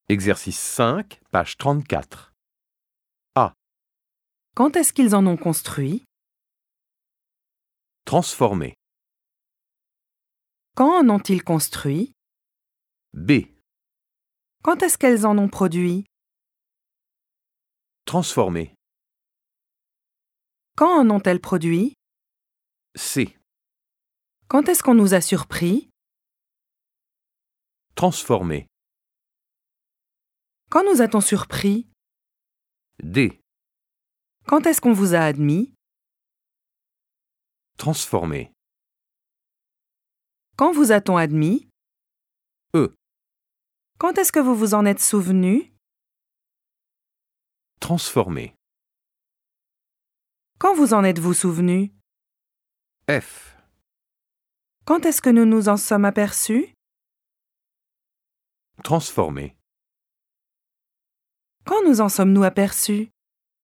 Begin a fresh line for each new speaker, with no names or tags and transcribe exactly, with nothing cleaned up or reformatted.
Exercice cinq, page trente-quatre.
Quand est-ce qu'ils en ont construit?
Transformer.
Quand en ont-ils construit?
B.
Quand est-ce qu'elles en ont produit?
Transformer.
Quand en ont-elles produit?
C.
Quand est-ce qu'on nous a surpris?
Transformer.
Quand nous a-t-on surpris?
D.
Quand est-ce qu'on vous a admis?
Transformer.
Quand vous a-t-on admis?
E.
Quand est-ce que vous vous en êtes souvenu?
Transformer.
Quand vous en êtes-vous souvenu?
F.
Quand est-ce que nous nous en sommes aperçus?
Transformer.
Quand nous en sommes-nous aperçus?